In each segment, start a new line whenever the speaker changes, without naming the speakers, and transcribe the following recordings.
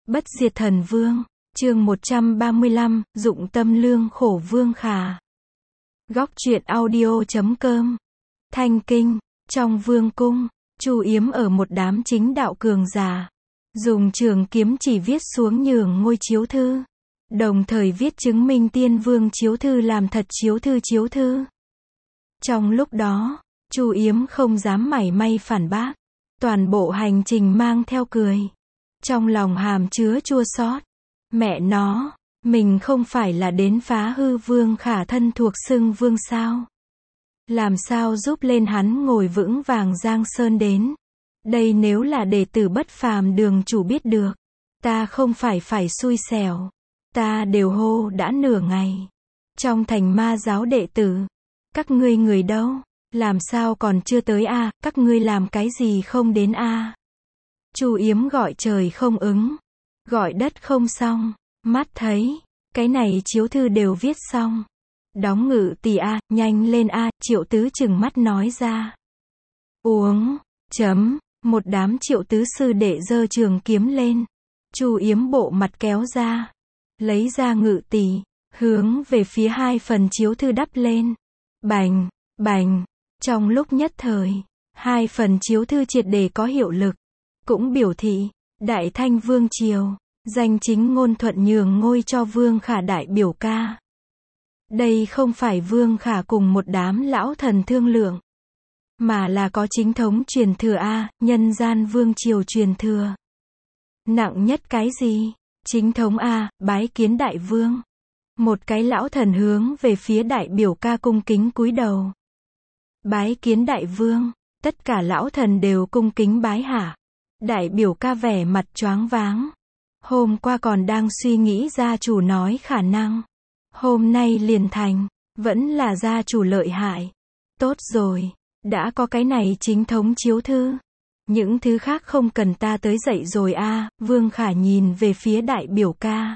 Bất diệt thần vương, chương 135, dụng tâm lương khổ Vương Khả. Góc truyện audio.com. Thanh Kinh, trong vương cung, Chu Yếm ở một đám chính đạo cường giả, dùng trường kiếm chỉ viết xuống nhường ngôi chiếu thư, đồng thời viết chứng minh tiên vương chiếu thư làm thật chiếu thư. Trong lúc đó, Chu Yếm không dám mảy may phản bác, toàn bộ hành trình mang theo cười. Trong lòng hàm chứa chua xót. Mẹ nó, mình không phải là đến phá hư Vương Khả thân thuộc xưng vương sao? Làm sao giúp lên hắn ngồi vững vàng giang sơn đến? Đây nếu là đệ tử bất phàm đường chủ biết được, ta không phải xui xẻo. Ta đều hô đã nửa ngày. Trong thành ma giáo đệ tử, các ngươi người đâu? Làm sao còn chưa tới a? Các ngươi làm cái gì không đến a? Chu Yếm gọi trời không ứng, gọi đất không xong, mắt thấy, cái này chiếu thư đều viết xong. Đóng ngự tỷ a, nhanh lên a, Triệu Tứ chừng mắt nói ra. Uống, một đám Triệu Tứ sư đệ giơ trường kiếm lên. Chu Yếm bộ mặt kéo ra, lấy ra ngự tỷ, hướng về phía hai phần chiếu thư đắp lên. Bành, bành, trong lúc nhất thời, hai phần chiếu thư triệt để có hiệu lực. Cũng biểu thị, Đại Thanh Vương Triều, danh chính ngôn thuận nhường ngôi cho Vương Khả đại biểu ca. Đây không phải Vương Khả cùng một đám lão thần thương lượng, mà là có chính thống truyền thừa a, nhân gian Vương Triều truyền thừa. Nặng nhất cái gì? Chính thống a, bái kiến đại vương. Một cái lão thần hướng về phía đại biểu ca cung kính cúi đầu. Bái kiến đại vương, tất cả lão thần đều cung kính bái hạ. Đại biểu ca vẻ mặt choáng váng. Hôm qua còn đang suy nghĩ gia chủ nói khả năng. Hôm nay liền thành, vẫn là gia chủ lợi hại. Tốt rồi, đã có cái này chính thống chiếu thư. Những thứ khác không cần ta tới dậy rồi a. Vương Khả nhìn về phía đại biểu ca.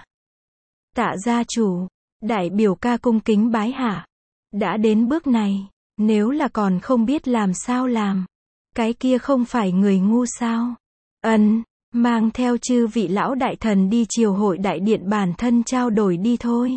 Tạ gia chủ, đại biểu ca cung kính bái hạ. Đã đến bước này, nếu là còn không biết làm sao làm, cái kia không phải người ngu sao? Mang theo chư vị lão đại thần đi triều hội đại điện bản thân trao đổi đi thôi.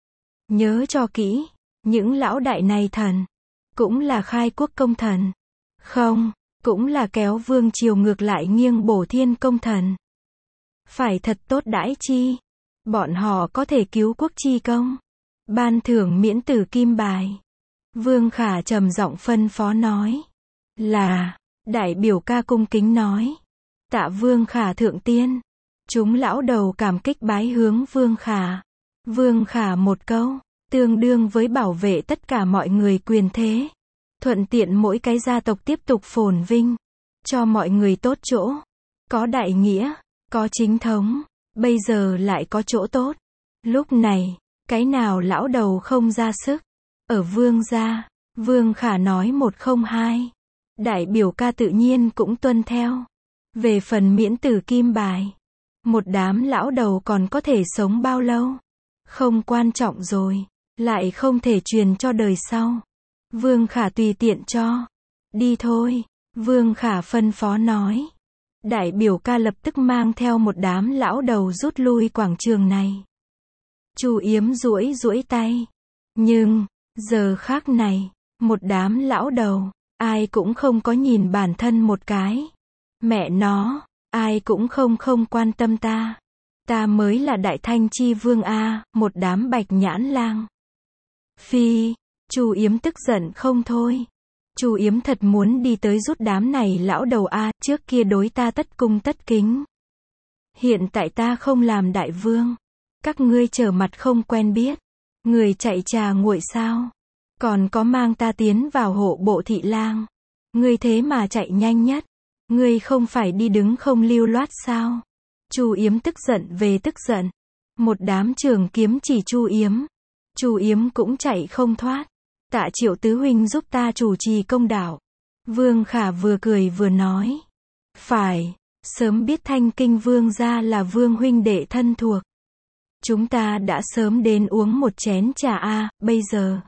Nhớ cho kỹ, những lão đại này thần, cũng là khai quốc công thần. Không, cũng là kéo vương triều ngược lại nghiêng bổ thiên công thần. Phải thật tốt đãi chi. Bọn họ có thể cứu quốc chi công. Ban thưởng miễn tử kim bài. Vương Khả trầm giọng phân phó nói. Là, đại biểu ca cung kính nói. Tạ Vương Khả thượng tiên. Chúng lão đầu cảm kích bái hướng Vương Khả. Vương Khả một câu, tương đương với bảo vệ tất cả mọi người quyền thế. Thuận tiện mỗi cái gia tộc tiếp tục phồn vinh. Cho mọi người tốt chỗ. Có đại nghĩa, có chính thống, bây giờ lại có chỗ tốt. Lúc này, cái nào lão đầu không ra sức. Ở Vương gia, Vương Khả nói 102. Đại biểu ca tự nhiên cũng tuân theo. Về phần miễn tử kim bài, một đám lão đầu còn có thể sống bao lâu? Không quan trọng rồi, lại không thể truyền cho đời sau. Vương Khả tùy tiện cho. Đi thôi, Vương Khả phân phó nói. Đại biểu ca lập tức mang theo một đám lão đầu rút lui quảng trường này. Chu Yếm duỗi tay. Nhưng, giờ khác này, một đám lão đầu, ai cũng không có nhìn bản thân một cái. Mẹ nó, ai cũng không quan tâm ta. Ta mới là Đại Thanh chi vương a, một đám bạch nhãn lang. Phi, Chu Yếm tức giận không thôi. Chu Yếm thật muốn đi tới rút đám này lão đầu a, trước kia đối ta tất cung tất kính. Hiện tại ta không làm đại vương. Các ngươi trở mặt không quen biết. Người chạy trà nguội sao? Còn có mang ta tiến vào hộ bộ thị lang. Ngươi thế mà chạy nhanh nhất. Ngươi không phải đi đứng không lưu loát sao? Chu Yếm tức giận về tức giận. Một đám trường kiếm chỉ Chu Yếm. Chu Yếm cũng chạy không thoát. Tạ Triệu Tứ huynh giúp ta chủ trì công đạo. Vương Khả vừa cười vừa nói. Phải, sớm biết Thanh Kinh Vương gia là Vương huynh đệ thân thuộc. Chúng ta đã sớm đến uống một chén trà a, bây giờ.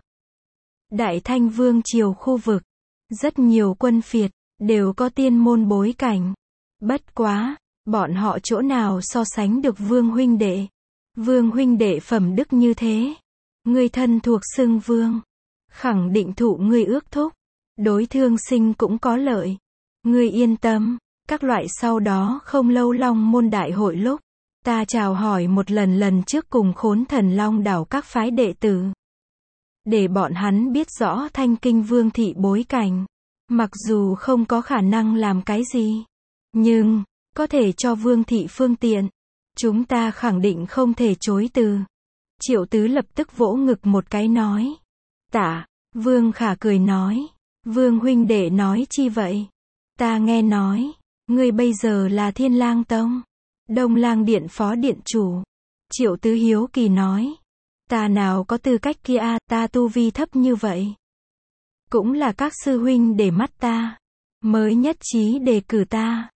Đại Thanh Vương triều khu vực, rất nhiều quân phiệt, đều có tiên môn bối cảnh. Bất quá, Bọn họ chỗ nào so sánh được Vương huynh đệ. Vương huynh đệ phẩm đức như thế. Ngươi thân thuộc xưng vương. Khẳng định thụ ngươi ước thúc. Đối thương sinh cũng có lợi. Ngươi yên tâm. Các loại sau đó không lâu Long môn đại hội lúc. Ta chào hỏi một lần trước cùng Khốn Thần Long đảo các phái đệ tử. Để bọn hắn biết rõ Thanh Kinh Vương thị bối cảnh. Mặc dù không có khả năng làm cái gì. Nhưng, có thể cho Vương thị phương tiện. Chúng ta khẳng định không thể chối từ. Triệu Tứ lập tức vỗ ngực một cái nói. Tạ, Vương Khả cười nói. Vương huynh đệ nói chi vậy? Ta nghe nói, ngươi bây giờ là Thiên Lang Tông. Đông Lang Điện phó điện chủ. Triệu Tứ hiếu kỳ nói. Ta nào có tư cách kia a, ta tu vi thấp như vậy. Cũng là các sư huynh để mắt ta. Mới nhất trí đề cử ta.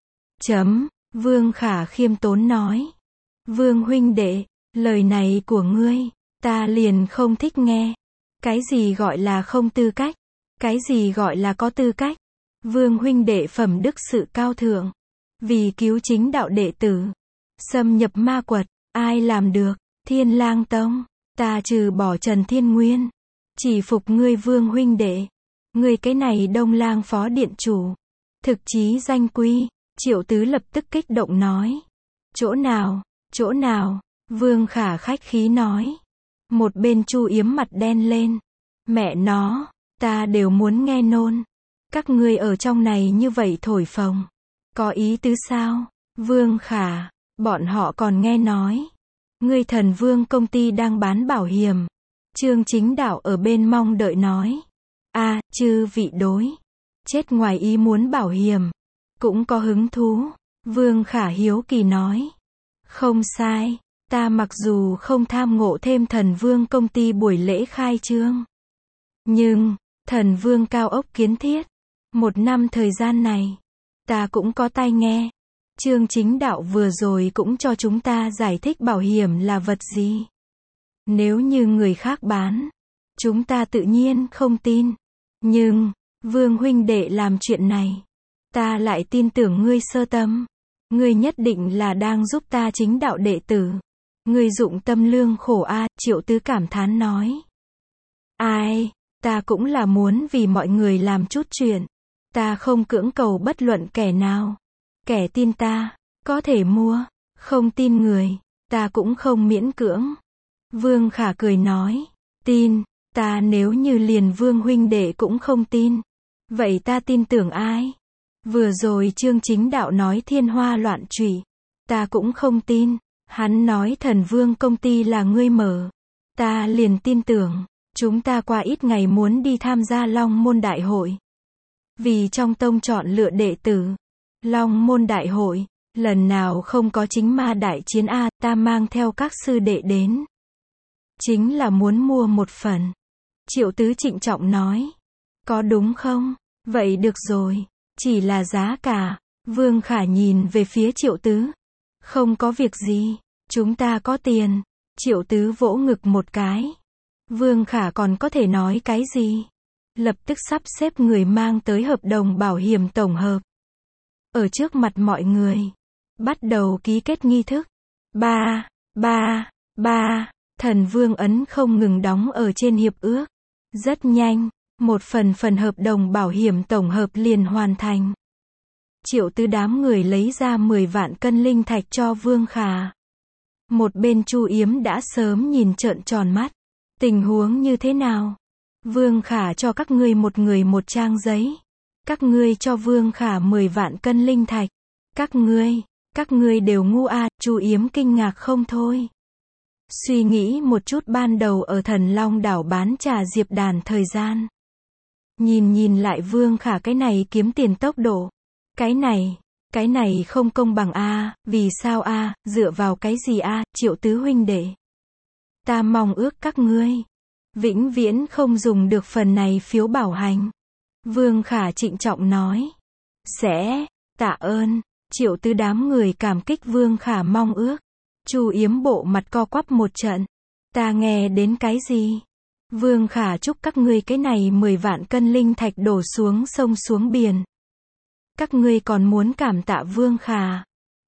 Vương Khả khiêm tốn nói. Vương huynh đệ, lời này của ngươi, ta liền không thích nghe. Cái gì gọi là không tư cách? Cái gì gọi là có tư cách? Vương huynh đệ phẩm đức sự cao thượng. Vì cứu chính đạo đệ tử. Xâm nhập ma quật, ai làm được? Thiên Lang Tông. Ta trừ bỏ Trần Thiên Nguyên. Chỉ phục ngươi Vương huynh đệ. Ngươi cái này Đông Lang phó điện chủ. Thực chí danh quy. Triệu Tứ lập tức kích động nói. Chỗ nào? Chỗ nào? Vương Khả khách khí nói. Một bên Chu Yếm mặt đen lên. Mẹ nó, ta đều muốn nghe nôn. Các ngươi ở trong này như vậy thổi phồng. Có ý tứ sao? Vương Khả, bọn họ còn nghe nói. Ngươi Thần Vương công ty đang bán bảo hiểm. Trương Chính Đạo ở bên mong đợi nói. A, chư vị đối. Chết ngoài ý muốn bảo hiểm. Cũng có hứng thú. Vương Khả hiếu kỳ nói. Không sai, ta mặc dù không tham ngộ thêm Thần Vương công ty buổi lễ khai trương. Nhưng, Thần Vương cao ốc kiến thiết. Một năm thời gian này, ta cũng có tai nghe. Trương Chính Đạo vừa rồi cũng cho chúng ta giải thích bảo hiểm là vật gì. Nếu như người khác bán, chúng ta tự nhiên không tin. Nhưng, Vương huynh đệ làm chuyện này, ta lại tin tưởng ngươi sơ tâm. Ngươi nhất định là đang giúp ta chính đạo đệ tử. Ngươi dụng tâm lương khổ a, Triệu Tứ cảm thán nói. Ai, ta cũng là muốn vì mọi người làm chút chuyện. Ta không cưỡng cầu bất luận kẻ nào. Kẻ tin ta, có thể mua. Không tin người, ta cũng không miễn cưỡng. Vương Khả cười nói. Tin, ta nếu như liền Vương huynh đệ cũng không tin. Vậy ta tin tưởng ai? Vừa rồi Trương Chính Đạo nói thiên hoa loạn trụy. Ta cũng không tin. Hắn nói Thần Vương công ty là ngươi mở. Ta liền tin tưởng. Chúng ta qua ít ngày muốn đi tham gia Long môn đại hội. Vì trong tông chọn lựa đệ tử. Long môn đại hội, lần nào không có chính ma đại chiến a, ta mang theo các sư đệ đến. Chính là muốn mua một phần. Triệu Tứ trịnh trọng nói. Có đúng không? Vậy được rồi. Chỉ là giá cả. Vương Khả nhìn về phía Triệu Tứ. Không có việc gì. Chúng ta có tiền. Triệu Tứ vỗ ngực một cái. Vương Khả còn có thể nói cái gì? Lập tức sắp xếp người mang tới hợp đồng bảo hiểm tổng hợp. Ở trước mặt mọi người. Bắt đầu ký kết nghi thức. Thần Vương ấn không ngừng đóng ở trên hiệp ước. Rất nhanh, một phần hợp đồng bảo hiểm tổng hợp liền hoàn thành. Triệu Tứ đám người lấy ra 10 vạn cân linh thạch cho Vương Khả. Một bên Chu Yếm đã sớm nhìn trợn tròn mắt. Tình huống như thế nào? Vương Khả cho các ngươi một người một trang giấy. Các ngươi cho Vương Khả 10 vạn cân linh thạch. Các ngươi đều ngu à, Chu Yếm kinh ngạc không thôi. Suy nghĩ một chút ban đầu ở Thần Long đảo bán trà diệp đàn thời gian. Nhìn lại Vương Khả cái này kiếm tiền tốc độ. Cái này không công bằng a, vì sao a, dựa vào cái gì a, Triệu Tứ huynh đệ. Ta mong ước các ngươi vĩnh viễn không dùng được phần này phiếu bảo hành. Vương Khả trịnh trọng nói. Sẽ, tạ ơn. Triệu Tứ đám người cảm kích Vương Khả mong ước. Chu Yếm bộ mặt co quắp một trận. Ta nghe đến cái gì? Vương Khả chúc các ngươi cái này 10 vạn cân linh thạch đổ xuống sông xuống biển. Các ngươi còn muốn cảm tạ Vương Khả.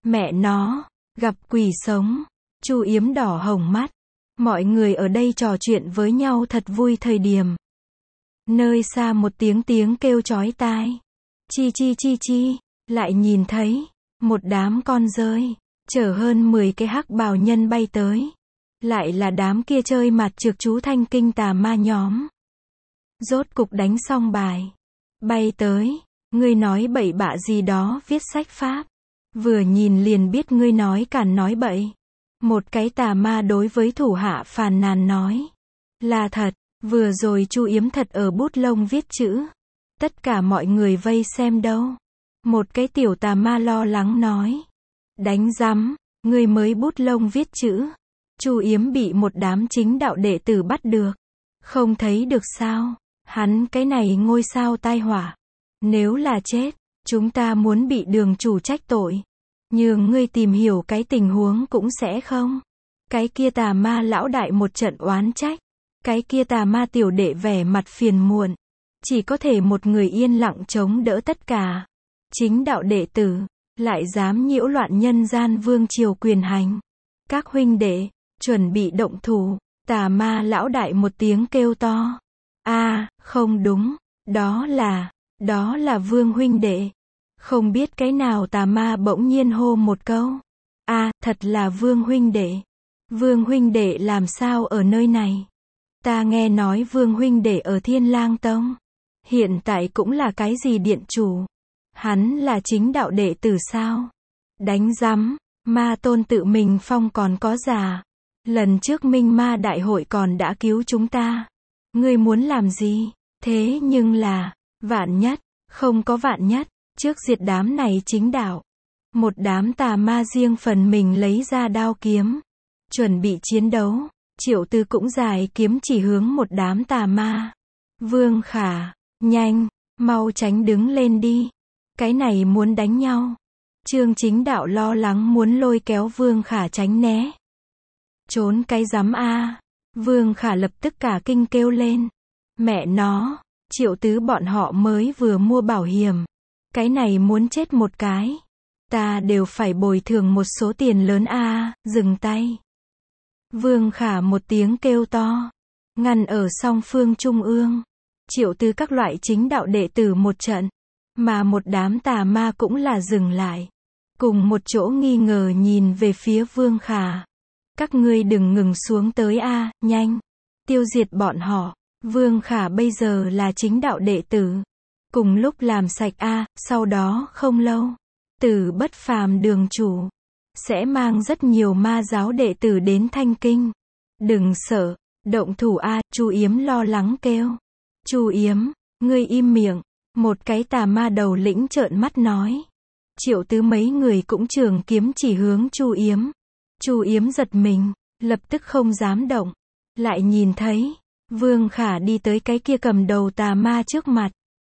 Mẹ nó, gặp quỷ sống. Chu Yếm đỏ hồng mắt. Mọi người ở đây trò chuyện với nhau thật vui thời điểm. Nơi xa một tiếng kêu chói tai. Chi chi chi chi, lại nhìn thấy một đám con rơi, chở hơn 10 cái hắc bào nhân bay tới. Lại là đám kia chơi mặt trược chú thanh kinh tà ma nhóm. Rốt cục đánh xong bài. Bay tới, ngươi nói bậy bạ gì đó viết sách pháp. Vừa nhìn liền biết ngươi nói càn nói bậy. Một cái tà ma đối với thủ hạ phàn nàn nói. Là thật, vừa rồi Chu Yếm thật ở bút lông viết chữ. Tất cả mọi người vây xem đâu. Một cái tiểu tà ma lo lắng nói. Đánh rắm, ngươi mới bút lông viết chữ. Chu Yếm bị một đám chính đạo đệ tử bắt được. Không thấy được sao? Hắn cái này ngôi sao tai họa. Nếu là chết, chúng ta muốn bị đường chủ trách tội. Nhưng ngươi tìm hiểu cái tình huống cũng sẽ không. Cái kia tà ma lão đại một trận oán trách. Cái kia tà ma tiểu đệ vẻ mặt phiền muộn. Chỉ có thể một người yên lặng chống đỡ tất cả. Chính đạo đệ tử, lại dám nhiễu loạn nhân gian vương triều quyền hành. Các huynh đệ, chuẩn bị động thủ. Tà ma lão đại một tiếng kêu to. Không đúng, đó là vương huynh đệ. Không biết cái nào tà ma bỗng nhiên hô một câu. Thật là vương huynh đệ. Vương huynh đệ làm sao ở nơi này? Ta nghe nói vương huynh đệ ở Thiên Lang Tông. Hiện tại cũng là cái gì điện chủ? Hắn là chính đạo đệ tử sao? Đánh rắm, ma tôn tự mình phong còn có già. Lần trước Minh Ma đại hội còn đã cứu chúng ta. Ngươi muốn làm gì? Thế nhưng là, vạn nhất, không có vạn nhất, trước diệt đám này chính đạo. Một đám tà ma riêng phần mình lấy ra đao kiếm. Chuẩn bị chiến đấu, Triệu Tư cũng dài kiếm chỉ hướng một đám tà ma. Vương Khả, nhanh, mau tránh đứng lên đi. Cái này muốn đánh nhau. Trương Chính Đạo lo lắng muốn lôi kéo Vương Khả tránh né. Trốn cái rắm a. Vương Khả lập tức cả kinh kêu lên. Mẹ nó, Triệu Tứ bọn họ mới vừa mua bảo hiểm. Cái này muốn chết một cái. Ta đều phải bồi thường một số tiền lớn a. Dừng tay. Vương Khả một tiếng kêu to. Ngăn ở song phương trung ương. Triệu Tứ các loại chính đạo đệ tử một trận. Mà một đám tà ma cũng là dừng lại. Cùng một chỗ nghi ngờ nhìn về phía Vương Khả. Các ngươi đừng ngừng xuống tới a, nhanh. Tiêu diệt bọn họ. Vương Khả bây giờ là chính đạo đệ tử. Cùng lúc làm sạch a, sau đó không lâu. Tử Bất Phàm đường chủ. Sẽ mang rất nhiều ma giáo đệ tử đến Thanh Kinh. Đừng sợ, động thủ a, Chu Yếm lo lắng kêu. Chu Yếm, ngươi im miệng. Một cái tà ma đầu lĩnh trợn mắt nói. Triệu Tứ mấy người cũng trường kiếm chỉ hướng Chu Yếm. Chu Yếm giật mình, lập tức không dám động. Lại nhìn thấy, Vương Khả đi tới cái kia cầm đầu tà ma trước mặt.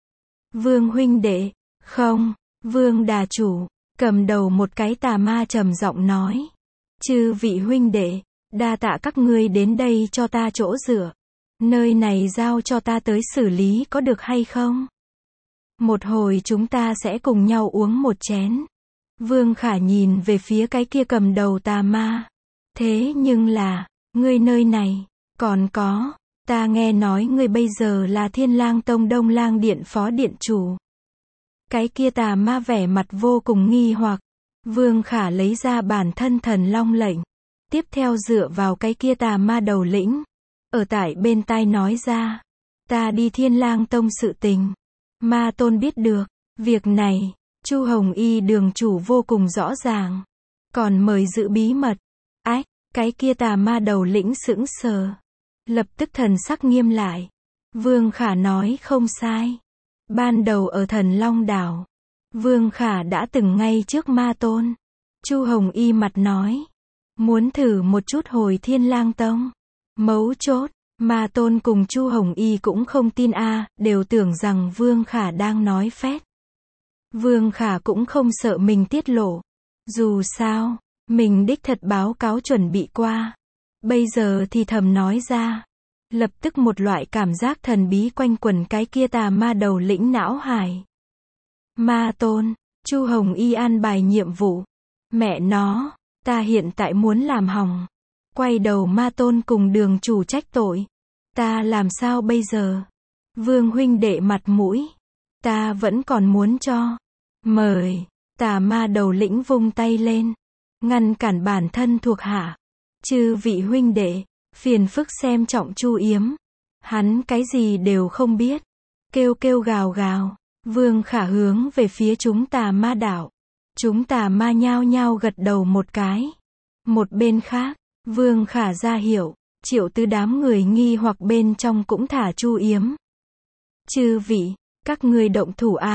Vương huynh đệ, không, Vương đà chủ, cầm đầu một cái tà ma trầm giọng nói. Chư vị huynh đệ, đa tạ các ngươi đến đây cho ta chỗ dựa. Nơi này giao cho ta tới xử lý có được hay không? Một hồi chúng ta sẽ cùng nhau uống một chén. Vương Khả nhìn về phía cái kia cầm đầu tà ma. Thế nhưng là, ngươi nơi này, còn có, ta nghe nói ngươi bây giờ là Thiên Lang Tông Đông Lang Điện phó điện chủ. Cái kia tà ma vẻ mặt vô cùng nghi hoặc. Vương Khả lấy ra bản thân thần long lệnh. Tiếp theo dựa vào cái kia tà ma đầu lĩnh. Ở tại bên tai nói ra. Ta đi Thiên Lang Tông sự tình. Ma tôn biết được. Việc này, Chu Hồng Y đường chủ vô cùng rõ ràng. Còn mời giữ bí mật. Ách, cái kia tà ma đầu lĩnh sững sờ. Lập tức thần sắc nghiêm lại. Vương Khả nói không sai. Ban đầu ở Thần Long Đảo, Vương Khả đã từng ngay trước ma tôn. Chu Hồng Y mặt nói. Muốn thử một chút hồi Thiên Lang Tông. Mấu chốt, ma tôn cùng Chu Hồng Y cũng không tin đều tưởng rằng Vương Khả đang nói phét. Vương Khả cũng không sợ mình tiết lộ. Dù sao, mình đích thật báo cáo chuẩn bị qua. Bây giờ thì thầm nói ra. Lập tức một loại cảm giác thần bí quanh quẩn cái kia tà ma đầu lĩnh não hải. Ma tôn, Chu Hồng Y an bài nhiệm vụ. Mẹ nó, ta hiện tại muốn làm hỏng. Quay đầu ma tôn cùng đường chủ trách tội. Ta làm sao bây giờ? Vương huynh đệ mặt mũi. Ta vẫn còn muốn cho. Mời. Tà ma đầu lĩnh vung tay lên. Ngăn cản bản thân thuộc hạ. Chư vị huynh đệ, phiền phức xem trọng Chu Yếm. Hắn cái gì đều không biết. Kêu kêu gào gào. Vương Khả hướng về phía chúng tà ma đạo. Chúng tà ma nhao nhao gật đầu một cái. Một bên khác, Vương Khả ra hiệu, Triệu Tứ đám người nghi hoặc bên trong cũng thả Chu Yếm. Chư vị, các ngươi động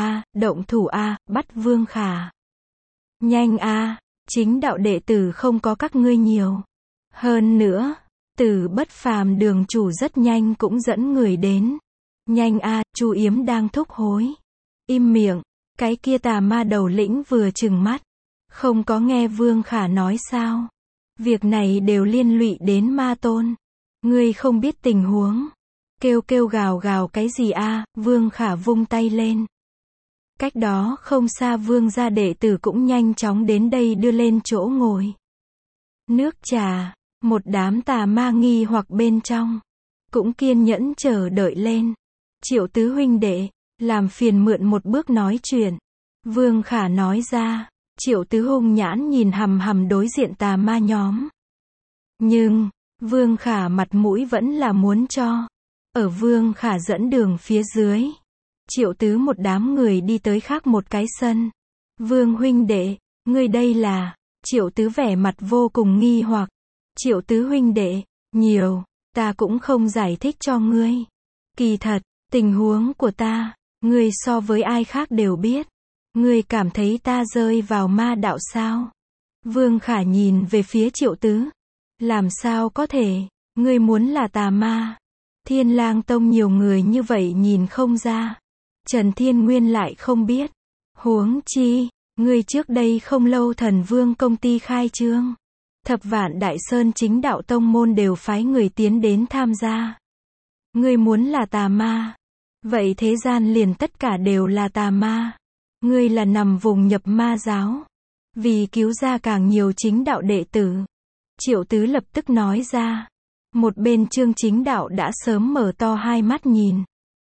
thủ a, bắt Vương Khả. Nhanh a, chính đạo đệ tử không có các ngươi nhiều. Hơn nữa, Tử Bất Phàm đường chủ rất nhanh cũng dẫn người đến. Nhanh a, Chu Yếm đang thúc hối. Im miệng, cái kia tà ma đầu lĩnh vừa trừng mắt. Không có nghe Vương Khả nói sao? Việc này đều liên lụy đến ma tôn. Ngươi không biết tình huống. Kêu kêu gào gào cái gì a? Vương Khả vung tay lên. Cách đó không xa Vương gia đệ tử cũng nhanh chóng đến đây đưa lên chỗ ngồi. Nước trà, một đám tà ma nghi hoặc bên trong. Cũng kiên nhẫn chờ đợi lên. Triệu Tứ huynh đệ, làm phiền mượn một bước nói chuyện. Vương Khả nói ra. Triệu Tứ hung nhãn nhìn hằm hằm đối diện tà ma nhóm. Nhưng, Vương Khả mặt mũi vẫn là muốn cho. Ở Vương Khả dẫn đường phía dưới. Triệu Tứ một đám người đi tới khác một cái sân. Vương huynh đệ, ngươi đây là. Triệu Tứ vẻ mặt vô cùng nghi hoặc. Triệu Tứ huynh đệ, nhiều, ta cũng không giải thích cho ngươi. Kỳ thật, tình huống của ta, ngươi so với ai khác đều biết. Ngươi cảm thấy ta rơi vào ma đạo sao? Vương Khả nhìn về phía Triệu Tứ. Làm sao có thể, ngươi muốn là tà ma. Thiên Lang Tông nhiều người như vậy nhìn không ra. Trần Thiên Nguyên lại không biết. Huống chi, ngươi trước đây không lâu Thần Vương công ty khai trương. Thập Vạn Đại Sơn chính đạo tông môn đều phái người tiến đến tham gia. Ngươi muốn là tà ma. Vậy thế gian liền tất cả đều là tà ma. Ngươi là nằm vùng nhập ma giáo. Vì cứu ra càng nhiều chính đạo đệ tử. Triệu Tứ lập tức nói ra. Một bên Trương Chính Đạo đã sớm mở to hai mắt nhìn.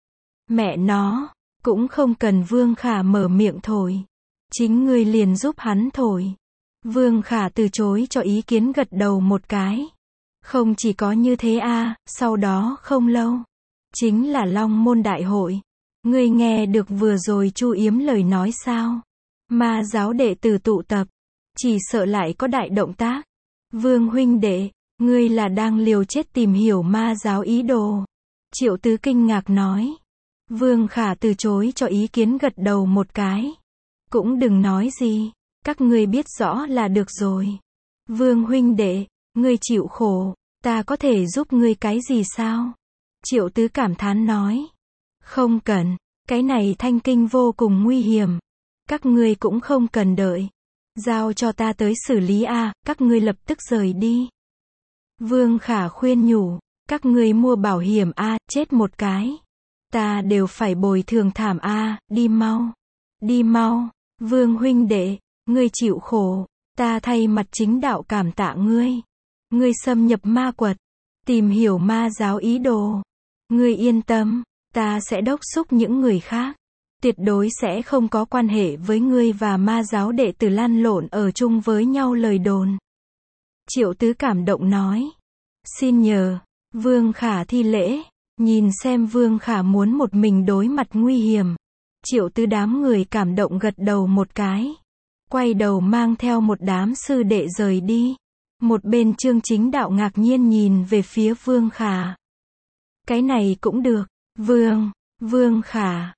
Mẹ nó, cũng không cần Vương Khả mở miệng thổi. Chính ngươi liền giúp hắn thổi. Vương Khả từ chối cho ý kiến gật đầu một cái. Không chỉ có như thế a, sau đó không lâu. Chính là Long Môn Đại Hội. Ngươi nghe được vừa rồi Chu Yếm lời nói sao? Ma giáo đệ tử tụ tập. Chỉ sợ lại có đại động tác. Vương huynh đệ, ngươi là đang liều chết tìm hiểu ma giáo ý đồ. Triệu Tứ kinh ngạc nói. Vương Khả từ chối cho ý kiến gật đầu một cái. Cũng đừng nói gì. Các ngươi biết rõ là được rồi. Vương huynh đệ, ngươi chịu khổ. Ta có thể giúp ngươi cái gì sao? Triệu Tứ cảm thán nói. Không cần. Cái này thanh kinh vô cùng nguy hiểm. Các ngươi cũng không cần đợi. Giao cho ta tới xử lý a, các ngươi lập tức rời đi. Vương Khả khuyên nhủ, các ngươi mua bảo hiểm a, chết một cái. Ta đều phải bồi thường thảm a, đi mau. Đi mau, Vương huynh đệ, ngươi chịu khổ, ta thay mặt chính đạo cảm tạ ngươi. Ngươi xâm nhập ma quật, tìm hiểu ma giáo ý đồ. Ngươi yên tâm, ta sẽ đốc thúc những người khác. Tuyệt đối sẽ không có quan hệ với ngươi và ma giáo đệ tử lăn lộn ở chung với nhau lời đồn. Triệu Tứ cảm động nói. Xin nhờ, Vương Khả thi lễ, nhìn xem Vương Khả muốn một mình đối mặt nguy hiểm. Triệu Tứ đám người cảm động gật đầu một cái. Quay đầu mang theo một đám sư đệ rời đi. Một bên Trương Chính Đạo ngạc nhiên nhìn về phía Vương Khả. Cái này cũng được, Vương Khả.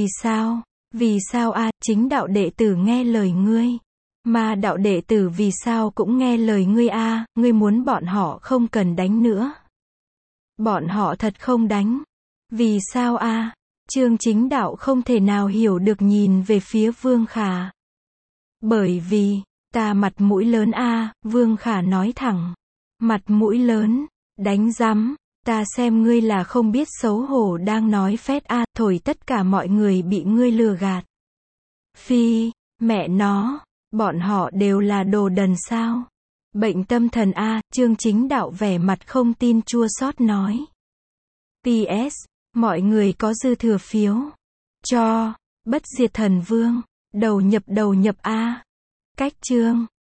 Vì sao a, chính đạo đệ tử nghe lời ngươi. Ma đạo đệ tử vì sao cũng nghe lời ngươi a, ngươi muốn bọn họ không cần đánh nữa. Bọn họ thật không đánh. Vì sao a? Trương Chính Đạo không thể nào hiểu được nhìn về phía Vương Khả. Bởi vì, ta mặt mũi lớn a, Vương Khả nói thẳng. Mặt mũi lớn, đánh rắm. Ta xem ngươi là không biết xấu hổ đang nói phét a, thổi tất cả mọi người bị ngươi lừa gạt. Phi, mẹ nó, Bọn họ đều là đồ đần sao? Bệnh tâm thần a, Trương Chính Đạo vẻ mặt không tin chua xót nói. PS, mọi người có dư thừa phiếu. Cho, bất diệt thần vương. Đầu nhập a. Cách chương.